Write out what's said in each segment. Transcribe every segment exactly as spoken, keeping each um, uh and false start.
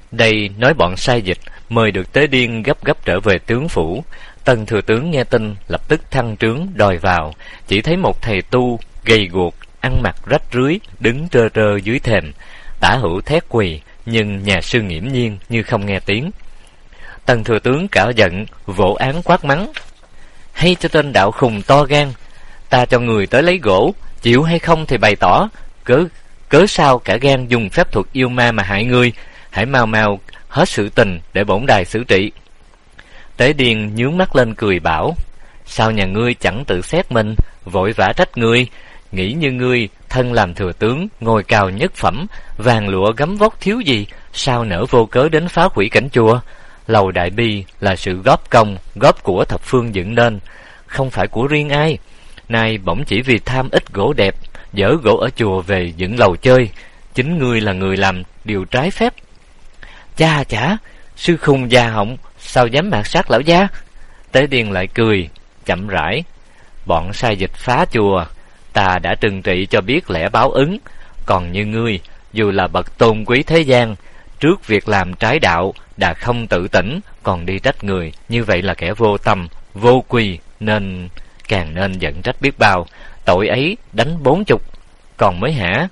Đây nói bọn sai dịch mời được Tế Điên gấp gấp trở về tướng phủ. Tần thừa tướng nghe tin lập tức thăng trướng đòi vào, chỉ thấy một thầy tu gầy guộc, ăn mặc rách rưới, đứng trơ trơ dưới thềm. Tả hữu thét quỳ, nhưng nhà sư nghiễm nhiên như không nghe tiếng. Tần thừa tướng cả giận, vỗ án quát mắng: hay cho tên đạo khùng to gan, ta cho người tới lấy gỗ, chịu hay không thì bày tỏ, cớ cớ sao cả gan dùng phép thuật yêu ma mà hại ngươi, hãy mau mau hết sự tình để bổn đài xử trị. Tế Điên nhướng mắt lên cười bảo: sao nhà ngươi chẳng tự xét mình, vội vã trách ngươi, nghĩ như ngươi thân làm thừa tướng, ngồi cào nhất phẩm, vàng lụa gấm vóc thiếu gì, sao nỡ vô cớ đến phá hủy cảnh chùa. Lầu Đại Bi là sự góp công góp của thập phương dựng nên, không phải của riêng ai. Nay bỗng chỉ vì tham ít gỗ đẹp, dỡ gỗ ở chùa về dựng lầu chơi, chính ngươi là người làm điều trái phép. Cha chả, sư khùng già họng, sao dám mạt sát lão gia? Tế Điên lại cười chậm rãi: bọn sai dịch phá chùa, ta đã trừng trị cho biết lẽ báo ứng. Còn như ngươi, dù là bậc tôn quý thế gian, trước việc làm trái đạo đã không tự tỉnh, còn đi trách người, như vậy là kẻ vô tâm, vô quy, nên càng nên giận trách biết bao. Tội ấy đánh bốn chục, còn mới hả?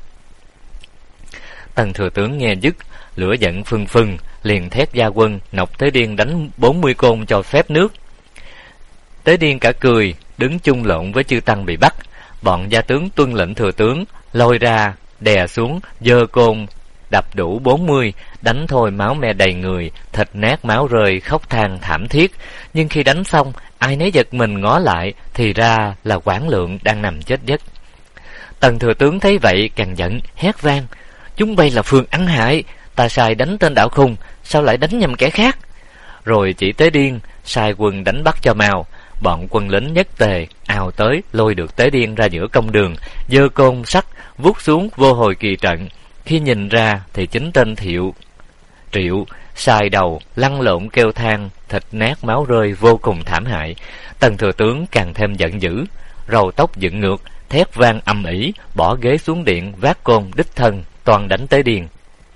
Tần thừa tướng nghe dứt, lửa giận phừng phừng, liền thét gia quân nộp Tế Điên đánh bốn mươi côn cho phép nước. Tế Điên cả cười, đứng chung lộn với chư tăng bị bắt. Bọn gia tướng tuân lệnh thừa tướng, lôi ra đè xuống, giơ côn đập đủ bốn mươi, đánh thôi máu me đầy người, thịt nát máu rơi, khóc than thảm thiết. Nhưng khi đánh xong, ai nấy giật mình ngó lại, thì ra là Quảng Lượng đang nằm chết giấc. Tần thừa tướng thấy vậy càng giận, hét vang: chúng bay là phường ăn hại, ta sai đánh tên đạo khùng, sao lại đánh nhầm kẻ khác? Rồi chỉ Tế Điên sai quân đánh bắt cho mau. Bọn quân lính nhất tề ào tới, lôi được Tế Điên ra giữa công đường, giơ côn sắt vút xuống vô hồi kỳ trận. Khi nhìn ra thì chính tên Thiệu Triệu sai đầu lăn lộn kêu than, thịt nát máu rơi, vô cùng thảm hại. Tần thừa tướng càng thêm giận dữ, râu tóc dựng ngược, thét vang âm ỉ, bỏ ghế xuống điện, vác côn đích thân toan đánh Tế Điên.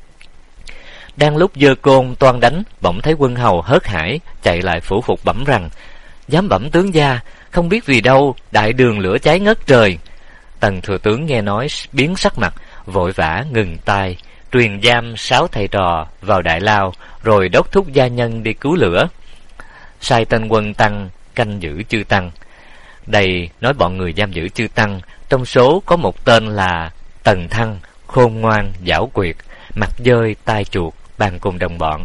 Đang lúc giơ côn toan đánh, bỗng thấy quân hầu hớt hải chạy lại phủ phục bẩm rằng: dám bẩm tướng gia, không biết vì đâu đại đường lửa cháy ngất trời. Tần thừa tướng nghe nói biến sắc mặt, vội vã ngừng tay, truyền giam sáu thầy trò vào đại lao, rồi đốc thúc gia nhân đi cứu lửa, sai tên quân tăng canh giữ chư tăng. Đây nói bọn người giam giữ chư tăng, trong số có một tên là Tần Thăng, khôn ngoan giảo quyệt, mặt dơi tai chuột, bàn cùng đồng bọn.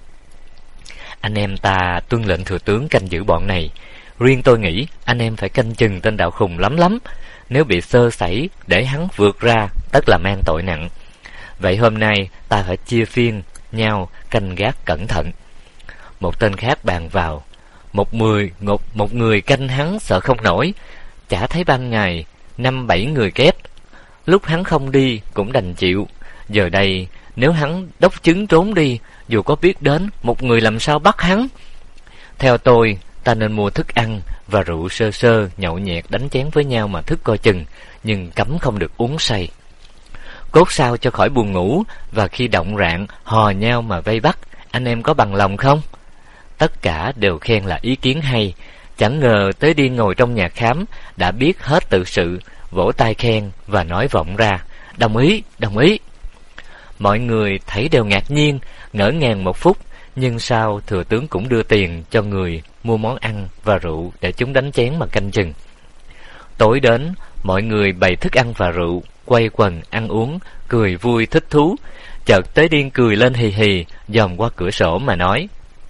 Anh em ta tuân lệnh thừa tướng canh giữ bọn này. Riêng tôi nghĩ anh em phải canh chừng tên đạo khùng lắm lắm, nếu bị sơ sẩy để hắn vượt ra, tất là mang tội nặng. Vậy hôm nay ta phải chia phiên nhau canh gác cẩn thận. Một tên khác bàn vào: một người một, một người canh hắn sợ không nổi, chả thấy ban ngày năm bảy người kép, lúc hắn không đi cũng đành chịu. Giờ đây nếu hắn đốc chứng trốn đi, dù có biết đến, một người làm sao bắt hắn? Theo tôi, ta nên mua thức ăn và rượu sơ sơ, nhậu nhẹt đánh chén với nhau mà thức coi chừng, nhưng cấm không được uống say. Cốt sao cho khỏi buồn ngủ, và khi động rạng hò nhau mà vây bắt. Anh em có bằng lòng không? Tất cả đều khen là ý kiến hay. Chẳng ngờ Tế Điên ngồi trong nhà khám đã biết hết tự sự, vỗ tay khen và nói vọng ra: đồng ý, đồng ý. Mọi người thấy đều ngạc nhiên, ngỡ ngàng một phút, nhưng sau thừa tướng cũng đưa tiền cho người mua món ăn và rượu để chúng đánh chén mà canh chừng. Tối đến, mọi người bày thức ăn và rượu, quay quần ăn uống, cười vui thích thú. Chợt Tế Điên cười lên hì hì, dòm qua cửa sổ mà nói: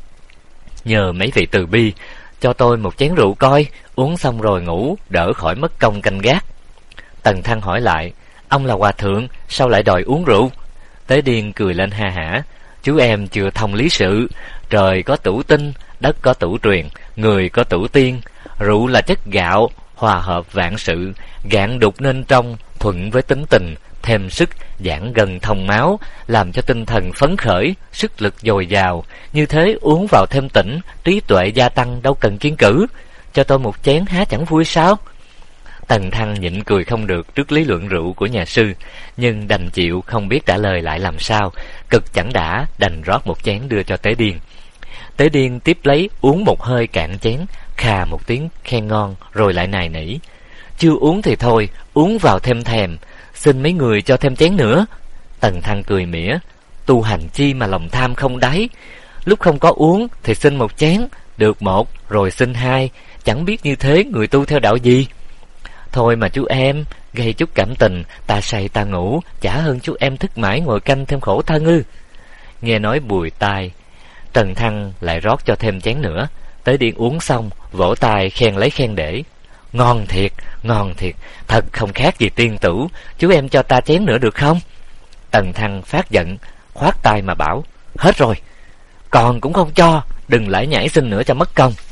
nhờ mấy vị từ bi, cho tôi một chén rượu coi, uống xong rồi ngủ, đỡ khỏi mất công canh gác. Tần Thăng hỏi lại: ông là hòa thượng, sao lại đòi uống rượu? Tế Điên cười lên ha hả: chú em chưa thông lý sự, trời có tửu tinh, đất có tửu truyền, người có tửu tiên. Rượu là chất gạo, hòa hợp vạn sự, gạn đục nên trong, thuận với tính tình, thêm sức, giãn gân thông máu, làm cho tinh thần phấn khởi, sức lực dồi dào. Như thế uống vào thêm tỉnh, trí tuệ gia tăng, đâu cần kiêng cữ. Cho tôi một chén há chẳng vui sao? Tần Thăng nhịn cười không được trước lý luận rượu của nhà sư, nhưng đành chịu không biết trả lời lại làm sao. cực chẳng đã, đành rót một chén đưa cho Tế Điên. Tế Điên tiếp lấy uống một hơi cạn chén, khà một tiếng khen ngon, rồi lại nài nỉ: chưa uống thì thôi, uống vào thêm thèm, xin mấy người cho thêm chén nữa. Tần Thăng cười mỉa: tu hành chi mà lòng tham không đáy, lúc không có uống thì xin một chén, được một rồi xin hai, chẳng biết như thế người tu theo đạo gì. Thôi mà chú em, gây chút cảm tình, ta say ta ngủ, chả hơn chú em thức mãi ngồi canh thêm khổ thân ư. Nghe nói bùi tai, Tần Thăng lại rót cho thêm chén nữa. Tế Điên uống xong, vỗ tay khen lấy khen để: ngon thiệt, ngon thiệt, thật không khác gì tiên tử, chú em cho ta chén nữa được không? Tần Thăng phát giận, khoát tay mà bảo: hết rồi, còn cũng không cho, đừng lải nhải xin nữa cho mất công.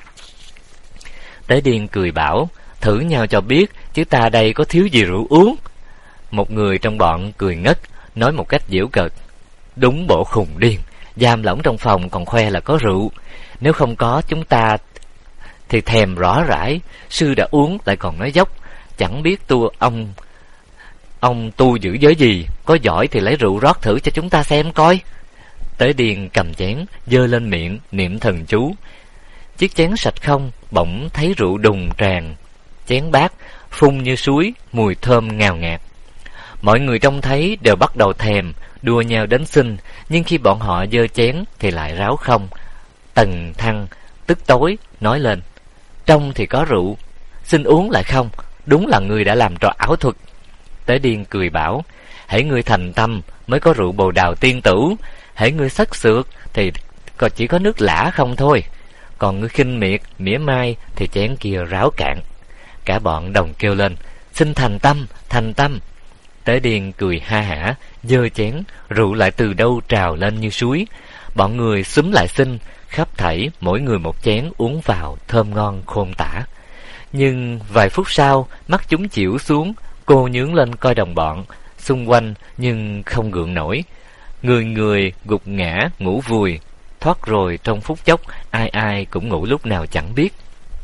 Tế Điên cười bảo: thử nhau cho biết, chứ ta đây có thiếu gì rượu uống. Một người trong bọn cười ngất, nói một cách giễu cợt: đúng bộ khùng điên, giam lỏng trong phòng còn khoe là có rượu, nếu không có chúng ta thì thèm rõ rãi, sư đã uống lại còn nói dốc, chẳng biết tu ông ông tu giữ giới gì, có giỏi thì lấy rượu rót thử cho chúng ta xem coi. Tế Điên cầm chén giơ lên miệng niệm thần chú, chiếc chén sạch không, bỗng thấy rượu đùng tràn chén bát, phun như suối, mùi thơm ngào ngạt. Mọi người trông thấy đều bắt đầu thèm, đua nhau đến xin, nhưng khi bọn họ giơ chén thì lại ráo không. Tần Thăng tức tối nói lên: trong thì có rượu, xin uống lại không, đúng là người đã làm trò ảo thuật. Tế Điên cười bảo: hễ ngươi thành tâm mới có rượu bồ đào tiên tử, hễ ngươi sắc sược thì còn chỉ có nước lã không thôi, còn ngươi khinh miệt mỉa mai thì chén kia ráo cạn. Cả bọn đồng kêu lên: xin thành tâm, thành tâm. Tế Điên cười ha hả, giơ chén, rượu lại từ đâu trào lên như suối. Bọn người xúm lại xin, khắp thảy mỗi người một chén uống vào thơm ngon khôn tả. Nhưng vài phút sau, mắt chúng chịu xuống, cô nhướng lên coi đồng bọn xung quanh nhưng không gượng nổi. Người người gục ngã ngủ vùi, thoát rồi trong phút chốc ai ai cũng ngủ lúc nào chẳng biết.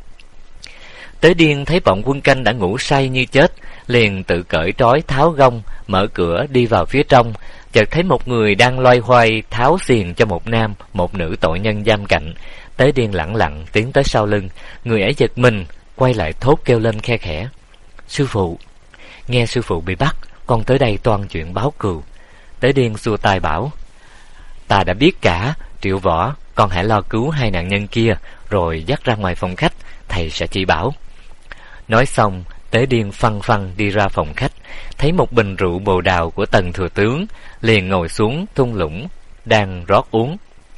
Tế Điên thấy bọn quân canh đã ngủ say như chết, liền tự cởi trói tháo gông, mở cửa đi vào phía trong. Chợt thấy một người đang loay hoay tháo xiềng cho một nam, một nữ tội nhân giam cạnh. Tế Điên lẳng lặng tiến tới sau lưng, người ấy giật mình, quay lại thốt kêu lên khe khẽ: sư phụ, nghe sư phụ bị bắt, con tới đây toan chuyện báo cừu. Tế Điên xua tay bảo: ta đã biết cả, Triệu Võ, con hãy lo cứu hai nạn nhân kia, rồi dắt ra ngoài phòng khách, thầy sẽ chỉ bảo. Nói xong, Tế Điên phăng phăng đi ra phòng khách, thấy một bình rượu bồ đào của Tần thừa tướng, liền ngồi xuống thung lũng đang rót uống.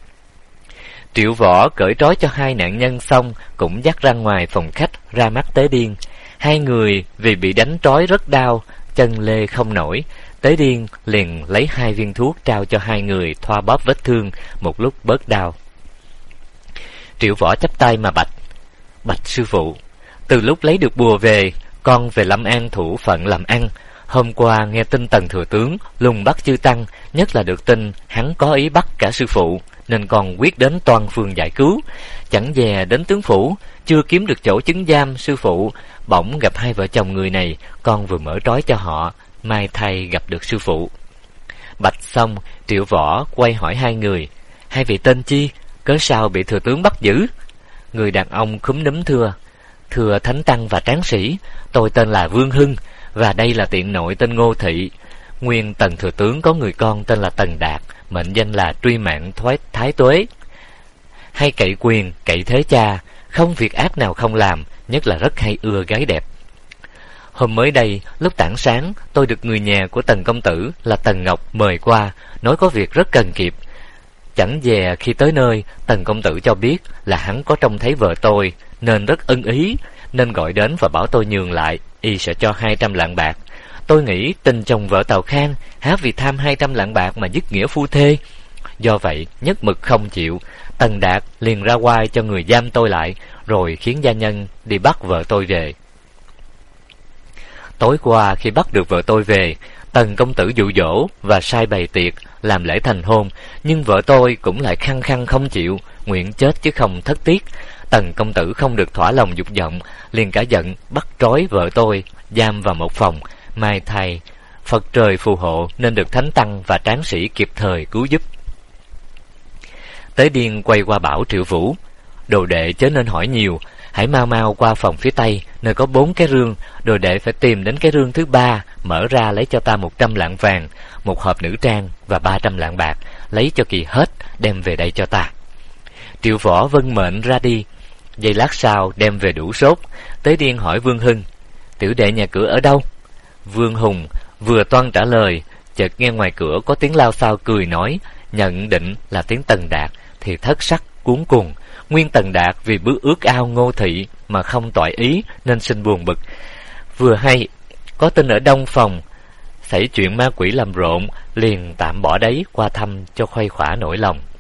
Triệu Võ cởi trói cho hai nạn nhân xong, cũng dắt ra ngoài phòng khách ra mắt Tế Điên. Hai người vì bị đánh trói rất đau, chân lê không nổi. Tế Điên liền lấy hai viên thuốc trao cho hai người thoa bóp vết thương, một lúc bớt đau. Triệu Võ chắp tay mà bạch: bạch sư phụ, từ lúc lấy được bùa về, con về Lâm An thủ phận làm ăn. Hôm qua nghe tin Tần thừa tướng lùng bắt chư tăng, nhất là được tin hắn có ý bắt cả sư phụ, nên con quyết đến toàn phường giải cứu. Chẳng dè đến tướng phủ, chưa kiếm được chỗ chứng giam sư phụ, bỗng gặp hai vợ chồng người này, con vừa mở trói cho họ, mai thay gặp được sư phụ. Bạch xong, Triệu Võ quay hỏi hai người: hai vị tên chi, cớ sao bị thừa tướng bắt giữ? Người đàn ông khúm núm thưa: thưa thánh tăng và tráng sĩ, tôi tên là Vương Hưng, và đây là tiện nội tên Ngô Thị. Nguyên Tần thừa tướng có người con tên là Tần Đạt, mệnh danh là truy mạng thoái thái tuế, hay cậy quyền cậy thế cha, không việc ác nào không làm, nhất là rất hay ưa gái đẹp. Hôm mới đây, lúc tảng sáng, tôi được người nhà của Tần công tử là Tần Ngọc mời qua, nói có việc rất cần kịp. Chẳng dè khi tới nơi, Tần công tử cho biết là hắn có trông thấy vợ tôi, nên rất ưng ý, nên gọi đến và bảo tôi nhường lại, y sẽ cho hai trăm lạng bạc. Tôi nghĩ tình chồng vợ Tào Khang, há vì tham hai trăm lạng bạc mà dứt nghĩa phu thê. Do vậy, nhất mực không chịu. Tần Đạt liền ra oai cho người giam tôi lại, rồi khiến gia nhân đi bắt vợ tôi về. Tối qua khi bắt được vợ tôi về, Tần công tử dụ dỗ và sai bày tiệc làm lễ thành hôn, nhưng vợ tôi cũng lại khăng khăng không chịu, nguyện chết chứ không thất tiết. Tần công tử không được thỏa lòng dục vọng, liền cả giận bắt trói vợ tôi, giam vào một phòng, mai thay Phật trời phù hộ nên được thánh tăng và tráng sĩ kịp thời cứu giúp. Tế Điên quay qua bảo Triệu Vũ: đồ đệ chớ nên hỏi nhiều, hãy mau mau qua phòng phía tây, nơi có bốn cái rương. Đồ đệ phải tìm đến cái rương thứ ba, mở ra lấy cho ta một trăm lạng vàng, một hộp nữ trang và ba trăm lạng bạc, lấy cho kỳ hết, đem về đây cho ta. Triệu Võ vâng mệnh ra đi. Giây lát sau đem về đủ sốt. Tế Điên hỏi Vương Hưng: tiểu đệ nhà cửa ở đâu? Vương Hùng vừa toan trả lời, chợt nghe ngoài cửa có tiếng lao xao cười nói, nhận định là tiếng Tần Đạt, thì thất sắc cuống cuồng. Nguyên Tần Đạt vì bước ước ao Ngô Thị mà không toại ý nên sinh buồn bực. Vừa hay có tin ở Đông Phòng xảy chuyện ma quỷ làm rộn, liền tạm bỏ đấy qua thăm cho khuây khỏa nỗi lòng.